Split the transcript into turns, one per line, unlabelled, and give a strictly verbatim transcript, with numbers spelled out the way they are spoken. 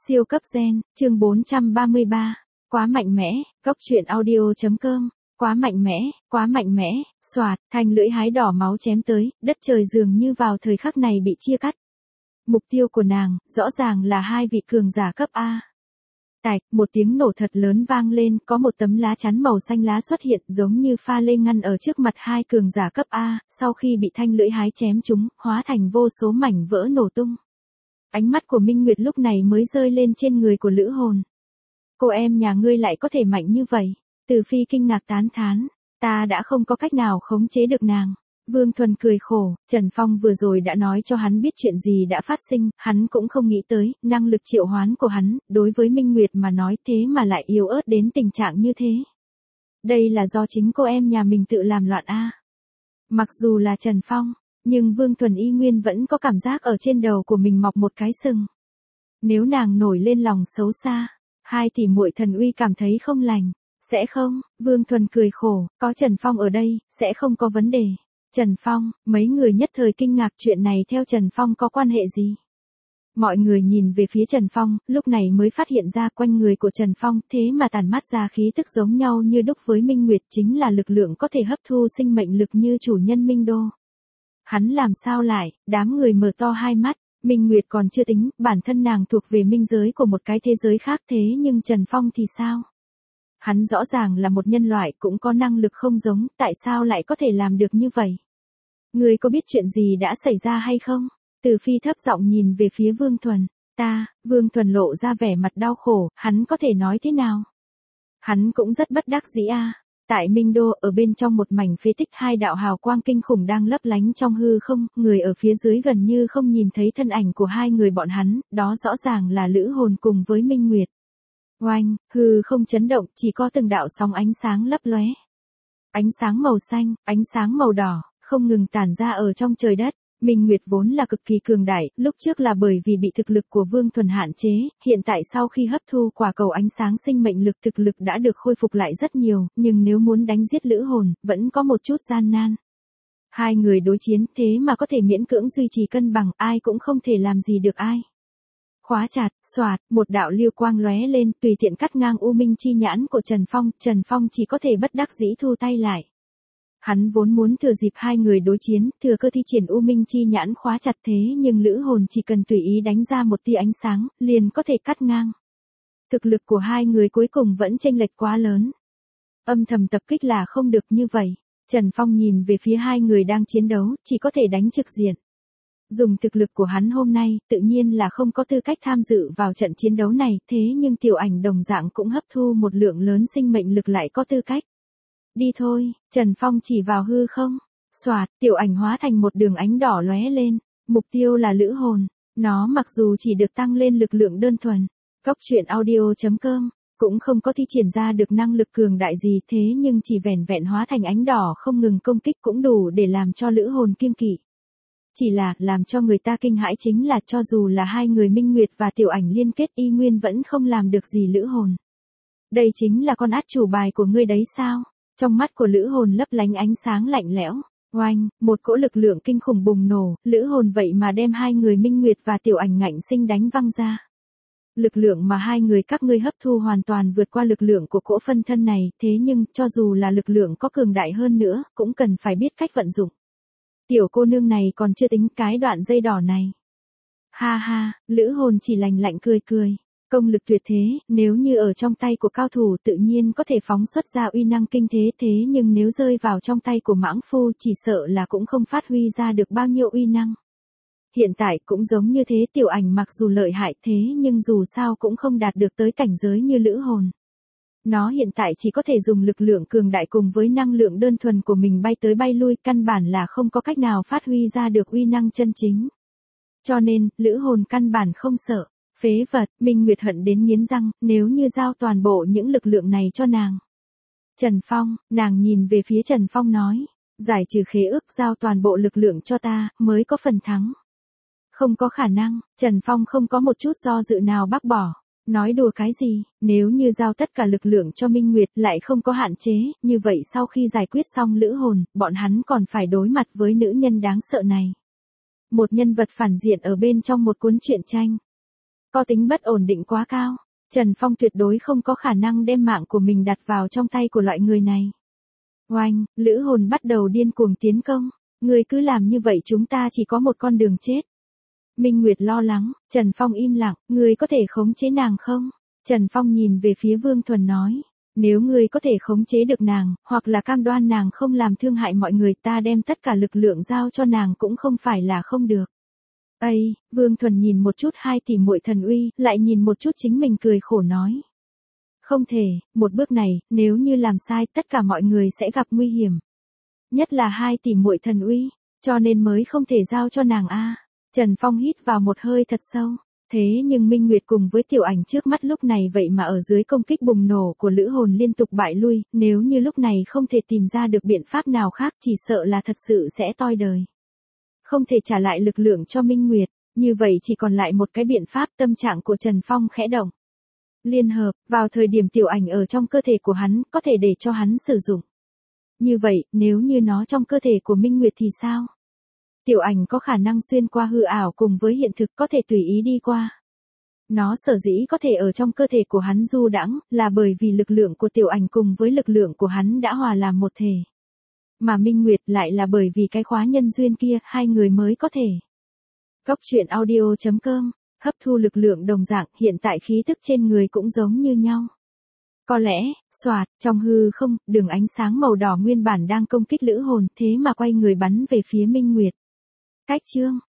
Siêu cấp gen, chương bốn trăm ba mươi ba. Quá mạnh mẽ, cốc truyện audio.com. Quá mạnh mẽ, quá mạnh mẽ, xoạt, thanh lưỡi hái đỏ máu chém tới, đất trời dường như vào thời khắc này bị chia cắt. Mục tiêu của nàng, rõ ràng là hai vị cường giả cấp A. Tạch, một tiếng nổ thật lớn vang lên, có một tấm lá chắn màu xanh lá xuất hiện giống như pha lê ngăn ở trước mặt hai cường giả cấp A, sau khi bị thanh lưỡi hái chém chúng, hóa thành vô số mảnh vỡ nổ tung. Ánh mắt của Minh Nguyệt lúc này mới rơi lên trên người của Lữ Hồn. Cô em nhà ngươi lại có thể mạnh như vậy. Từ Phi kinh ngạc tán thán, ta đã không có cách nào khống chế được nàng. Vương Thuần cười khổ, Trần Phong vừa rồi đã nói cho hắn biết chuyện gì đã phát sinh, hắn cũng không nghĩ tới, năng lực triệu hoán của hắn, đối với Minh Nguyệt mà nói thế mà lại yếu ớt đến tình trạng như thế. Đây là do chính cô em nhà mình tự làm loạn a. Mặc dù là Trần Phong, nhưng Vương Thuần y nguyên vẫn có cảm giác ở trên đầu của mình mọc một cái sừng. Nếu nàng nổi lên lòng xấu xa, hai tỷ muội thần uy cảm thấy không lành. Sẽ không, Vương Thuần cười khổ, có Trần Phong ở đây, sẽ không có vấn đề. Trần Phong, mấy người nhất thời kinh ngạc chuyện này theo Trần Phong có quan hệ gì? Mọi người nhìn về phía Trần Phong, lúc này mới phát hiện ra quanh người của Trần Phong thế mà tản mát ra khí tức giống nhau như đúc với Minh Nguyệt chính là lực lượng có thể hấp thu sinh mệnh lực như chủ nhân Minh Đô. Hắn làm sao lại, đám người mở to hai mắt, Minh Nguyệt còn chưa tính, bản thân nàng thuộc về minh giới của một cái thế giới khác thế nhưng Trần Phong thì sao? Hắn rõ ràng là một nhân loại cũng có năng lực không giống, tại sao lại có thể làm được như vậy? Ngươi có biết chuyện gì đã xảy ra hay không? Từ Phi thấp giọng nhìn về phía Vương Thuần. Ta, Vương Thuần lộ ra vẻ mặt đau khổ, hắn có thể nói thế nào? Hắn cũng rất bất đắc dĩ a. Tại Minh Đô, ở bên trong một mảnh phế tích hai đạo hào quang kinh khủng đang lấp lánh trong hư không, người ở phía dưới gần như không nhìn thấy thân ảnh của hai người bọn hắn, đó rõ ràng là Lữ Hồn cùng với Minh Nguyệt. Oanh, hư không chấn động, chỉ có từng đạo sóng ánh sáng lấp lóe. Ánh sáng màu xanh, ánh sáng màu đỏ, không ngừng tản ra ở trong trời đất. Minh Nguyệt vốn là cực kỳ cường đại, lúc trước là bởi vì bị thực lực của Vương Thuần hạn chế, hiện tại sau khi hấp thu quả cầu ánh sáng sinh mệnh lực thực lực đã được khôi phục lại rất nhiều, nhưng nếu muốn đánh giết Lữ Hồn, vẫn có một chút gian nan. Hai người đối chiến thế mà có thể miễn cưỡng duy trì cân bằng, ai cũng không thể làm gì được ai. Khóa chặt, xoạt, một đạo liêu quang lóe lên, tùy tiện cắt ngang U Minh chi nhãn của Trần Phong, Trần Phong chỉ có thể bất đắc dĩ thu tay lại. Hắn vốn muốn thừa dịp hai người đối chiến, thừa cơ thi triển U Minh chi nhãn khóa chặt thế nhưng Lữ Hồn chỉ cần tùy ý đánh ra một tia ánh sáng, liền có thể cắt ngang. Thực lực của hai người cuối cùng vẫn chênh lệch quá lớn. Âm thầm tập kích là không được như vậy. Trần Phong nhìn về phía hai người đang chiến đấu, chỉ có thể đánh trực diện. Dùng thực lực của hắn hôm nay, tự nhiên là không có tư cách tham dự vào trận chiến đấu này, thế nhưng tiểu ảnh đồng dạng cũng hấp thu một lượng lớn sinh mệnh lực lại có tư cách. Đi thôi, Trần Phong chỉ vào hư không, xoạt, tiểu ảnh hóa thành một đường ánh đỏ lóe lên, mục tiêu là Lữ Hồn, nó mặc dù chỉ được tăng lên lực lượng đơn thuần, cốc truyện audio.com, cũng không có thi triển ra được năng lực cường đại gì thế nhưng chỉ vẻn vẹn hóa thành ánh đỏ không ngừng công kích cũng đủ để làm cho Lữ Hồn kiêng kỵ. Chỉ là, làm cho người ta kinh hãi chính là cho dù là hai người Minh Nguyệt và tiểu ảnh liên kết y nguyên vẫn không làm được gì Lữ Hồn. Đây chính là con át chủ bài của ngươi đấy sao? Trong mắt của Lữ Hồn lấp lánh ánh sáng lạnh lẽo. Oanh, một cỗ lực lượng kinh khủng bùng nổ, Lữ Hồn vậy mà đem hai người Minh Nguyệt và tiểu ảnh ngạnh sinh đánh văng ra. Lực lượng mà hai người các ngươi hấp thu hoàn toàn vượt qua lực lượng của cỗ phân thân này, thế nhưng, cho dù là lực lượng có cường đại hơn nữa, cũng cần phải biết cách vận dụng. Tiểu cô nương này còn chưa tính cái đoạn dây đỏ này. Ha ha, Lữ Hồn chỉ lành lạnh cười cười. Công lực tuyệt thế, nếu như ở trong tay của cao thủ tự nhiên có thể phóng xuất ra uy năng kinh thế thế nhưng nếu rơi vào trong tay của mãng phu chỉ sợ là cũng không phát huy ra được bao nhiêu uy năng. Hiện tại cũng giống như thế tiểu ảnh mặc dù lợi hại thế nhưng dù sao cũng không đạt được tới cảnh giới như Lữ Hồn. Nó hiện tại chỉ có thể dùng lực lượng cường đại cùng với năng lượng đơn thuần của mình bay tới bay lui căn bản là không có cách nào phát huy ra được uy năng chân chính. Cho nên, Lữ Hồn căn bản không sợ. Phế vật, Minh Nguyệt hận đến nghiến răng, nếu như giao toàn bộ những lực lượng này cho nàng. Trần Phong, nàng nhìn về phía Trần Phong nói, giải trừ khế ước giao toàn bộ lực lượng cho ta, mới có phần thắng. Không có khả năng, Trần Phong không có một chút do dự nào bác bỏ. Nói đùa cái gì, nếu như giao tất cả lực lượng cho Minh Nguyệt lại không có hạn chế, như vậy sau khi giải quyết xong Lữ Hồn, bọn hắn còn phải đối mặt với nữ nhân đáng sợ này. Một nhân vật phản diện ở bên trong một cuốn truyện tranh. có tính bất ổn định quá cao. Trần Phong tuyệt đối không có khả năng đem mạng của mình đặt vào trong tay của loại người này. Oanh, lữ hồn bắt đầu điên cuồng tiến công. Ngươi cứ làm như vậy chúng ta chỉ có một con đường chết. Minh Nguyệt lo lắng, Trần Phong im lặng, ngươi có thể khống chế nàng không? Trần Phong nhìn về phía Vương Thuần nói, nếu ngươi có thể khống chế được nàng, hoặc là cam đoan nàng không làm thương hại mọi người, ta đem tất cả lực lượng giao cho nàng cũng không phải là không được. Ây, Vương Thuần nhìn một chút hai tỷ muội thần uy, lại nhìn một chút chính mình cười khổ nói. Không thể, một bước này, nếu như làm sai tất cả mọi người sẽ gặp nguy hiểm. Nhất là hai tỷ muội thần uy, cho nên mới không thể giao cho nàng a. Trần Phong hít vào một hơi thật sâu. Thế nhưng Minh Nguyệt cùng với Tiểu Ảnh trước mắt lúc này vậy mà ở dưới công kích bùng nổ của lữ hồn liên tục bại lui, nếu như lúc này không thể tìm ra được biện pháp nào khác chỉ sợ là thật sự sẽ toi đời. Không thể trả lại lực lượng cho Minh Nguyệt, như vậy chỉ còn lại một cái biện pháp. Tâm trạng của Trần Phong khẽ động. Liên hợp, vào thời điểm Tiểu Ảnh ở trong cơ thể của hắn, có thể để cho hắn sử dụng. Như vậy, nếu như nó trong cơ thể của Minh Nguyệt thì sao? Tiểu Ảnh có khả năng xuyên qua hư ảo cùng với hiện thực, có thể tùy ý đi qua. Nó sở dĩ có thể ở trong cơ thể của hắn du đãng, là bởi vì lực lượng của Tiểu Ảnh cùng với lực lượng của hắn đã hòa làm một thể. Mà Minh Nguyệt lại là bởi vì cái khóa nhân duyên kia, hai người mới có thể. Cốc truyện audio chấm com, hấp thu lực lượng đồng dạng, hiện tại khí tức trên người cũng giống như nhau. Có lẽ, xoạt, trong hư không, đường ánh sáng màu đỏ nguyên bản đang công kích lữ hồn, thế mà quay người bắn về phía Minh Nguyệt. Cách chương